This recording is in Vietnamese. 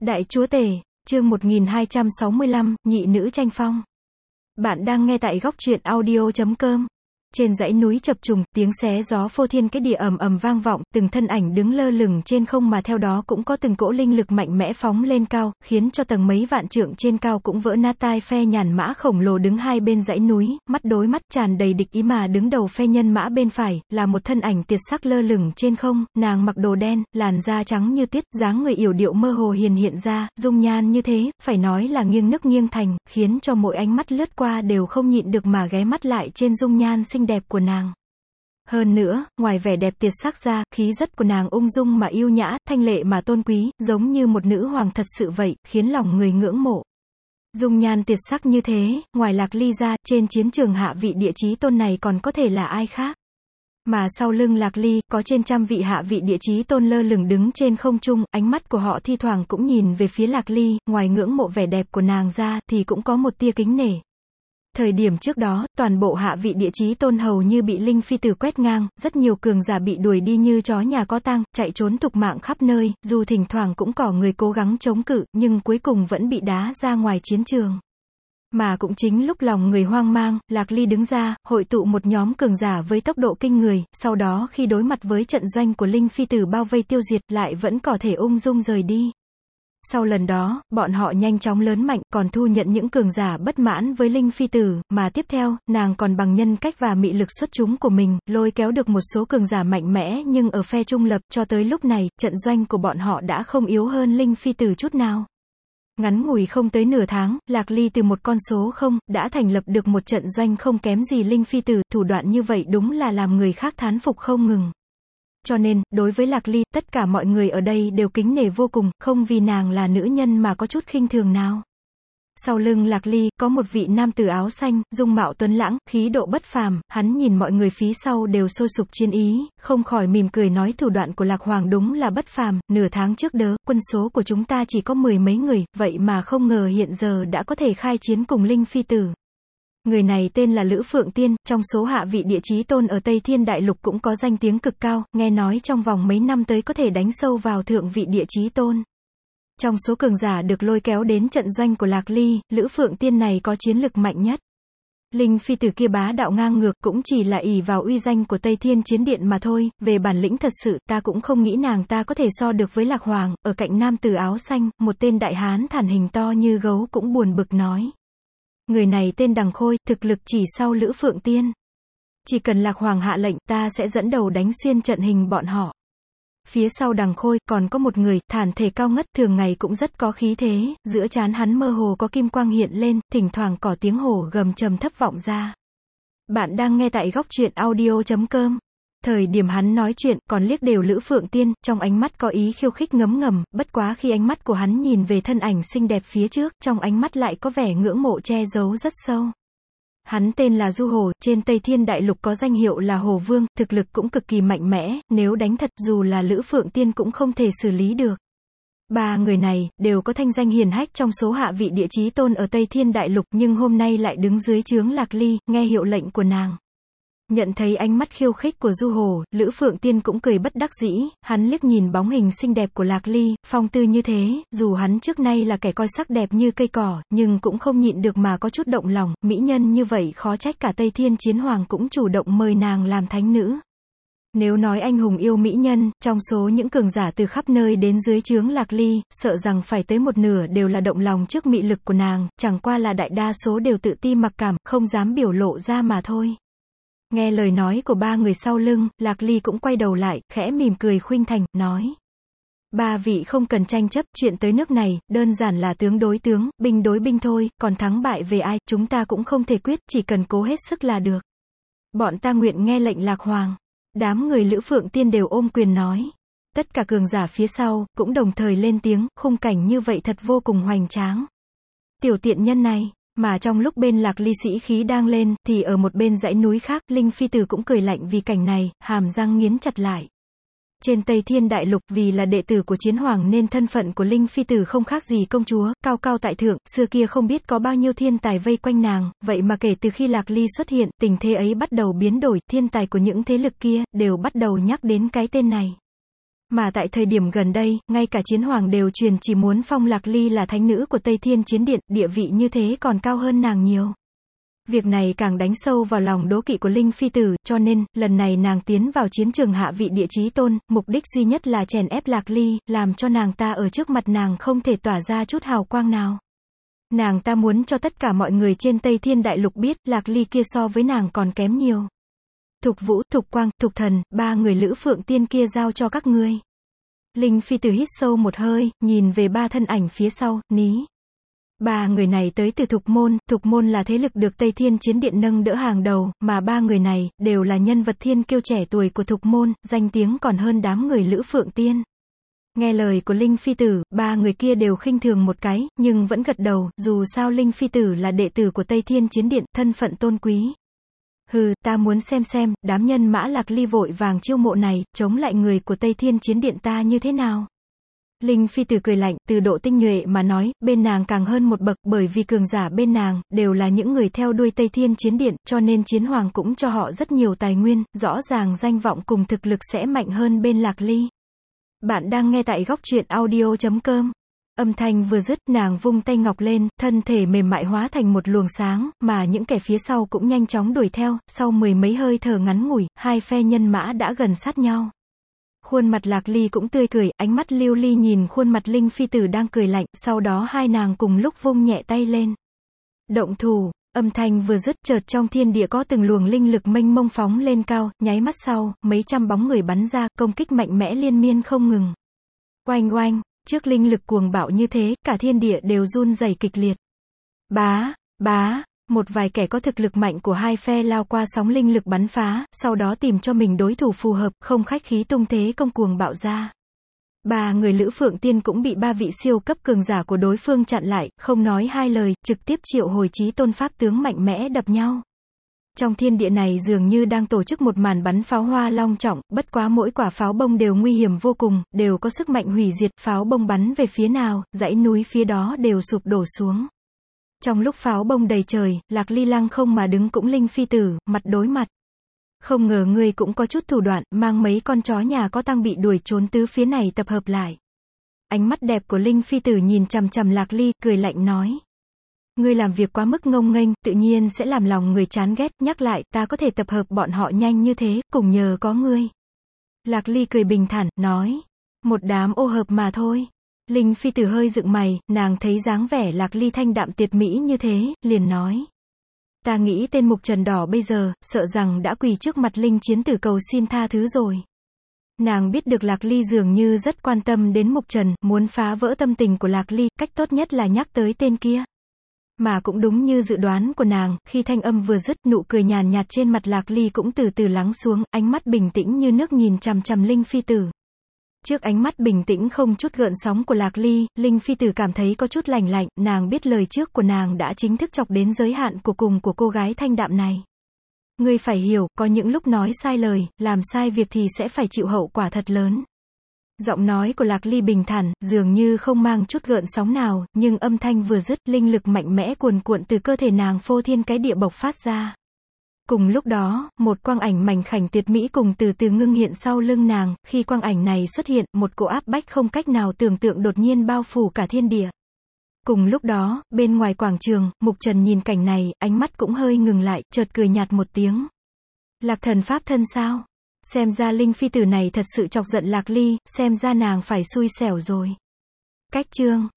Đại chúa tể, chương 1265, nhị nữ tranh phong. Bạn đang nghe tại góc truyện audio.com. Trên dãy núi chập trùng, tiếng xé gió phô thiên cái địa ầm ầm vang vọng, từng thân ảnh đứng lơ lửng trên không mà theo đó cũng có từng cỗ linh lực mạnh mẽ phóng lên cao, khiến cho tầng mấy vạn trượng trên cao cũng vỡ nát. Tai phe nhàn mã khổng lồ đứng hai bên dãy núi, mắt đối mắt tràn đầy địch ý mà đứng đầu phe nhân mã bên phải, là một thân ảnh tuyệt sắc lơ lửng trên không, nàng mặc đồ đen, làn da trắng như tuyết, dáng người yểu điệu mơ hồ hiện ra, dung nhan như thế, phải nói là nghiêng nức nghiêng thành, khiến cho mỗi ánh mắt lướt qua đều không nhịn được mà ghé mắt lại trên dung nhan xinh đẹp của nàng. Hơn nữa, ngoài vẻ đẹp tuyệt sắc ra, khí chất của nàng ung dung mà yêu nhã, thanh lệ mà tôn quý, giống như một nữ hoàng thật sự vậy, khiến lòng người ngưỡng mộ. Dung nhan tuyệt sắc như thế, ngoài Lạc Ly ra, trên chiến trường hạ vị địa chí tôn này còn có thể là ai khác. Mà sau lưng Lạc Ly, có trên trăm vị hạ vị địa chí tôn lơ lửng đứng trên không trung, ánh mắt của họ thi thoảng cũng nhìn về phía Lạc Ly, ngoài ngưỡng mộ vẻ đẹp của nàng ra, thì cũng có một tia kính nể. Thời điểm trước đó, toàn bộ hạ vị địa chí tôn hầu như bị linh phi tử quét ngang, rất nhiều cường giả bị đuổi đi như chó nhà có tang, chạy trốn thục mạng khắp nơi, dù thỉnh thoảng cũng có người cố gắng chống cự, nhưng cuối cùng vẫn bị đá ra ngoài chiến trường. Mà cũng chính lúc lòng người hoang mang, Lạc Ly đứng ra, hội tụ một nhóm cường giả với tốc độ kinh người, sau đó khi đối mặt với trận doanh của linh phi tử bao vây tiêu diệt, lại vẫn có thể ung dung rời đi. Sau lần đó, bọn họ nhanh chóng lớn mạnh, còn thu nhận những cường giả bất mãn với linh phi tử, mà tiếp theo, nàng còn bằng nhân cách và mị lực xuất chúng của mình, lôi kéo được một số cường giả mạnh mẽ nhưng ở phe trung lập, cho tới lúc này, trận doanh của bọn họ đã không yếu hơn linh phi tử chút nào. Ngắn ngủi không tới nửa tháng, Lạc Ly từ một con số không, đã thành lập được một trận doanh không kém gì linh phi tử, thủ đoạn như vậy đúng là làm người khác thán phục không ngừng. Cho nên, đối với Lạc Ly, tất cả mọi người ở đây đều kính nể vô cùng, không vì nàng là nữ nhân mà có chút khinh thường nào. Sau lưng Lạc Ly, có một vị nam tử áo xanh, dung mạo tuấn lãng, khí độ bất phàm, hắn nhìn mọi người phía sau đều sôi sục chiến ý, không khỏi mỉm cười nói thủ đoạn của Lạc Hoàng đúng là bất phàm, nửa tháng trước đó, quân số của chúng ta chỉ có 10 mấy người, vậy mà không ngờ hiện giờ đã có thể khai chiến cùng linh phi tử. Người này tên là Lữ Phượng Tiên, trong số hạ vị địa chí tôn ở Tây Thiên Đại Lục cũng có danh tiếng cực cao, nghe nói trong vòng mấy năm tới có thể đánh sâu vào thượng vị địa chí tôn. Trong số cường giả được lôi kéo đến trận doanh của Lạc Ly, Lữ Phượng Tiên này có chiến lực mạnh nhất. Linh phi tử kia bá đạo ngang ngược cũng chỉ là ỷ vào uy danh của Tây Thiên Chiến Điện mà thôi, về bản lĩnh thật sự, ta cũng không nghĩ nàng ta có thể so được với Lạc Hoàng. Ở cạnh nam tử áo xanh, một tên đại hán thản hình to như gấu cũng buồn bực nói. Người này tên Đằng Khôi, thực lực chỉ sau Lữ Phượng Tiên. Chỉ cần Lạc Hoàng hạ lệnh, ta sẽ dẫn đầu đánh xuyên trận hình bọn họ. Phía sau Đằng Khôi, còn có một người, thản thể cao ngất, thường ngày cũng rất có khí thế, giữa trán hắn mơ hồ có kim quang hiện lên, thỉnh thoảng có tiếng hổ gầm trầm thấp vọng ra. Bạn đang nghe tại góc truyện audio.com. Thời điểm hắn nói chuyện, còn liếc đều Lữ Phượng Tiên, trong ánh mắt có ý khiêu khích ngấm ngầm, bất quá khi ánh mắt của hắn nhìn về thân ảnh xinh đẹp phía trước, trong ánh mắt lại có vẻ ngưỡng mộ che giấu rất sâu. Hắn tên là Du Hổ, trên Tây Thiên Đại Lục có danh hiệu là Hổ Vương, thực lực cũng cực kỳ mạnh mẽ, nếu đánh thật dù là Lữ Phượng Tiên cũng không thể xử lý được. Ba người này, đều có thanh danh hiển hách trong số hạ vị địa chí tôn ở Tây Thiên Đại Lục, nhưng hôm nay lại đứng dưới trướng Lạc Ly, nghe hiệu lệnh của nàng. Nhận thấy ánh mắt khiêu khích của Du Hổ, Lữ Phượng Tiên cũng cười bất đắc dĩ, hắn liếc nhìn bóng hình xinh đẹp của Lạc Ly, phong tư như thế, dù hắn trước nay là kẻ coi sắc đẹp như cây cỏ, nhưng cũng không nhịn được mà có chút động lòng, mỹ nhân như vậy khó trách cả Tây Thiên Chiến Hoàng cũng chủ động mời nàng làm thánh nữ. Nếu nói anh hùng yêu mỹ nhân, trong số những cường giả từ khắp nơi đến dưới trướng Lạc Ly, sợ rằng phải tới một nửa đều là động lòng trước mị lực của nàng, chẳng qua là đại đa số đều tự ti mặc cảm, không dám biểu lộ ra mà thôi. Nghe lời nói của ba người sau lưng, Lạc Ly cũng quay đầu lại, khẽ mỉm cười khuynh thành, nói. Ba vị không cần tranh chấp, chuyện tới nước này, đơn giản là tướng đối tướng, binh đối binh thôi, còn thắng bại về ai, chúng ta cũng không thể quyết, chỉ cần cố hết sức là được. Bọn ta nguyện nghe lệnh Lạc Hoàng. Đám người Lữ Phượng Tiên đều ôm quyền nói. Tất cả cường giả phía sau, cũng đồng thời lên tiếng, khung cảnh như vậy thật vô cùng hoành tráng. Tiểu tiện nhân này. Mà trong lúc bên Lạc Ly sĩ khí đang lên, thì ở một bên dãy núi khác, linh phi tử cũng cười lạnh vì cảnh này, hàm răng nghiến chặt lại. Trên Tây Thiên Đại Lục, vì là đệ tử của Chiến Hoàng nên thân phận của linh phi tử không khác gì công chúa, cao cao tại thượng, xưa kia không biết có bao nhiêu thiên tài vây quanh nàng, vậy mà kể từ khi Lạc Ly xuất hiện, tình thế ấy bắt đầu biến đổi, thiên tài của những thế lực kia, đều bắt đầu nhắc đến cái tên này. Mà tại thời điểm gần đây, ngay cả Chiến Hoàng đều truyền chỉ muốn phong Lạc Ly là thánh nữ của Tây Thiên Chiến Điện, địa vị như thế còn cao hơn nàng nhiều. Việc này càng đánh sâu vào lòng đố kỵ của Linh Phi Tử, cho nên, lần này nàng tiến vào chiến trường hạ vị địa chí tôn, mục đích duy nhất là chèn ép Lạc Ly, làm cho nàng ta ở trước mặt nàng không thể tỏa ra chút hào quang nào. Nàng ta muốn cho tất cả mọi người trên Tây Thiên Đại Lục biết, Lạc Ly kia so với nàng còn kém nhiều. Thục Vũ, Thục Quang, Thục Thần, ba người Lữ Phượng Tiên kia giao cho các ngươi. Linh Phi Tử hít sâu một hơi, nhìn về ba thân ảnh phía sau, ní. Ba người này tới từ Thục Môn là thế lực được Tây Thiên Chiến Điện nâng đỡ hàng đầu, mà ba người này, đều là nhân vật thiên kiêu trẻ tuổi của Thục Môn, danh tiếng còn hơn đám người Lữ Phượng Tiên. Nghe lời của Linh Phi Tử, ba người kia đều khinh thường một cái, nhưng vẫn gật đầu, dù sao Linh Phi Tử là đệ tử của Tây Thiên Chiến Điện, thân phận tôn quý. Hừ, ta muốn xem, đám nhân mã Lạc Ly vội vàng chiêu mộ này, chống lại người của Tây Thiên Chiến Điện ta như thế nào? Linh Phi Tử cười lạnh, từ độ tinh nhuệ mà nói, bên nàng càng hơn một bậc, bởi vì cường giả bên nàng, đều là những người theo đuôi Tây Thiên Chiến Điện, cho nên Chiến Hoàng cũng cho họ rất nhiều tài nguyên, rõ ràng danh vọng cùng thực lực sẽ mạnh hơn bên Lạc Ly. Bạn đang nghe tại góc truyện audio.com. Âm thanh vừa dứt, nàng vung tay ngọc lên, thân thể mềm mại hóa thành một luồng sáng, mà những kẻ phía sau cũng nhanh chóng đuổi theo, sau mười mấy hơi thở ngắn ngủi, hai phe nhân mã đã gần sát nhau. Khuôn mặt Lạc Ly cũng tươi cười, ánh mắt lưu ly nhìn khuôn mặt Linh Phi Tử đang cười lạnh, sau đó hai nàng cùng lúc vung nhẹ tay lên. Động thủ, âm thanh vừa dứt, chợt trong thiên địa có từng luồng linh lực mênh mông phóng lên cao, nháy mắt sau, mấy trăm bóng người bắn ra, công kích mạnh mẽ liên miên không ngừng. Oanh oanh, trước linh lực cuồng bạo như thế, cả thiên địa đều run rẩy kịch liệt. Bá, một vài kẻ có thực lực mạnh của hai phe lao qua sóng linh lực bắn phá, sau đó tìm cho mình đối thủ phù hợp, không khách khí tung thế công cuồng bạo ra. Ba người Lữ Phượng Tiên cũng bị ba vị siêu cấp cường giả của đối phương chặn lại, không nói hai lời, trực tiếp triệu hồi chí tôn pháp tướng mạnh mẽ đập nhau. Trong thiên địa này dường như đang tổ chức một màn bắn pháo hoa long trọng, bất quá mỗi quả pháo bông đều nguy hiểm vô cùng, đều có sức mạnh hủy diệt, pháo bông bắn về phía nào, dãy núi phía đó đều sụp đổ xuống. Trong lúc pháo bông đầy trời, Lạc Ly lăng không mà đứng cũng Linh Phi Tử, mặt đối mặt. Không ngờ ngươi cũng có chút thủ đoạn, mang mấy con chó nhà có tăng bị đuổi trốn tứ phía này tập hợp lại. Ánh mắt đẹp của Linh Phi Tử nhìn chằm chằm Lạc Ly, cười lạnh nói. Ngươi làm việc quá mức ngông nghênh, tự nhiên sẽ làm lòng người chán ghét, nhắc lại, ta có thể tập hợp bọn họ nhanh như thế, cùng nhờ có ngươi. Lạc Ly cười bình thản, nói. Một đám ô hợp mà thôi. Linh Phi Tử hơi dựng mày, nàng thấy dáng vẻ Lạc Ly thanh đạm tuyệt mỹ như thế, liền nói. Ta nghĩ tên Mục Trần Đỏ bây giờ, sợ rằng đã quỳ trước mặt Linh Chiến Tử cầu xin tha thứ rồi. Nàng biết được Lạc Ly dường như rất quan tâm đến Mục Trần, muốn phá vỡ tâm tình của Lạc Ly, cách tốt nhất là nhắc tới tên kia. Mà cũng đúng như dự đoán của nàng, khi thanh âm vừa dứt, nụ cười nhàn nhạt trên mặt Lạc Ly cũng từ từ lắng xuống, ánh mắt bình tĩnh như nước nhìn chằm chằm Linh Phi Tử. Trước ánh mắt bình tĩnh không chút gợn sóng của Lạc Ly, Linh Phi Tử cảm thấy có chút lạnh lạnh, nàng biết lời trước của nàng đã chính thức chọc đến giới hạn của cùng của cô gái thanh đạm này. Ngươi phải hiểu, có những lúc nói sai lời, làm sai việc thì sẽ phải chịu hậu quả thật lớn. Giọng nói của Lạc Ly bình thản, dường như không mang chút gợn sóng nào, nhưng âm thanh vừa dứt, linh lực mạnh mẽ cuồn cuộn từ cơ thể nàng phô thiên cái địa bộc phát ra. Cùng lúc đó, một quang ảnh mảnh khảnh tuyệt mỹ cùng từ từ ngưng hiện sau lưng nàng, khi quang ảnh này xuất hiện, một cỗ áp bách không cách nào tưởng tượng đột nhiên bao phủ cả thiên địa. Cùng lúc đó, bên ngoài quảng trường, Mục Trần nhìn cảnh này, ánh mắt cũng hơi ngừng lại, chợt cười nhạt một tiếng. Lạc thần pháp thân sao? Xem ra Linh Phi Tử này thật sự chọc giận Lạc Ly, xem ra nàng phải xui xẻo rồi. Cách chương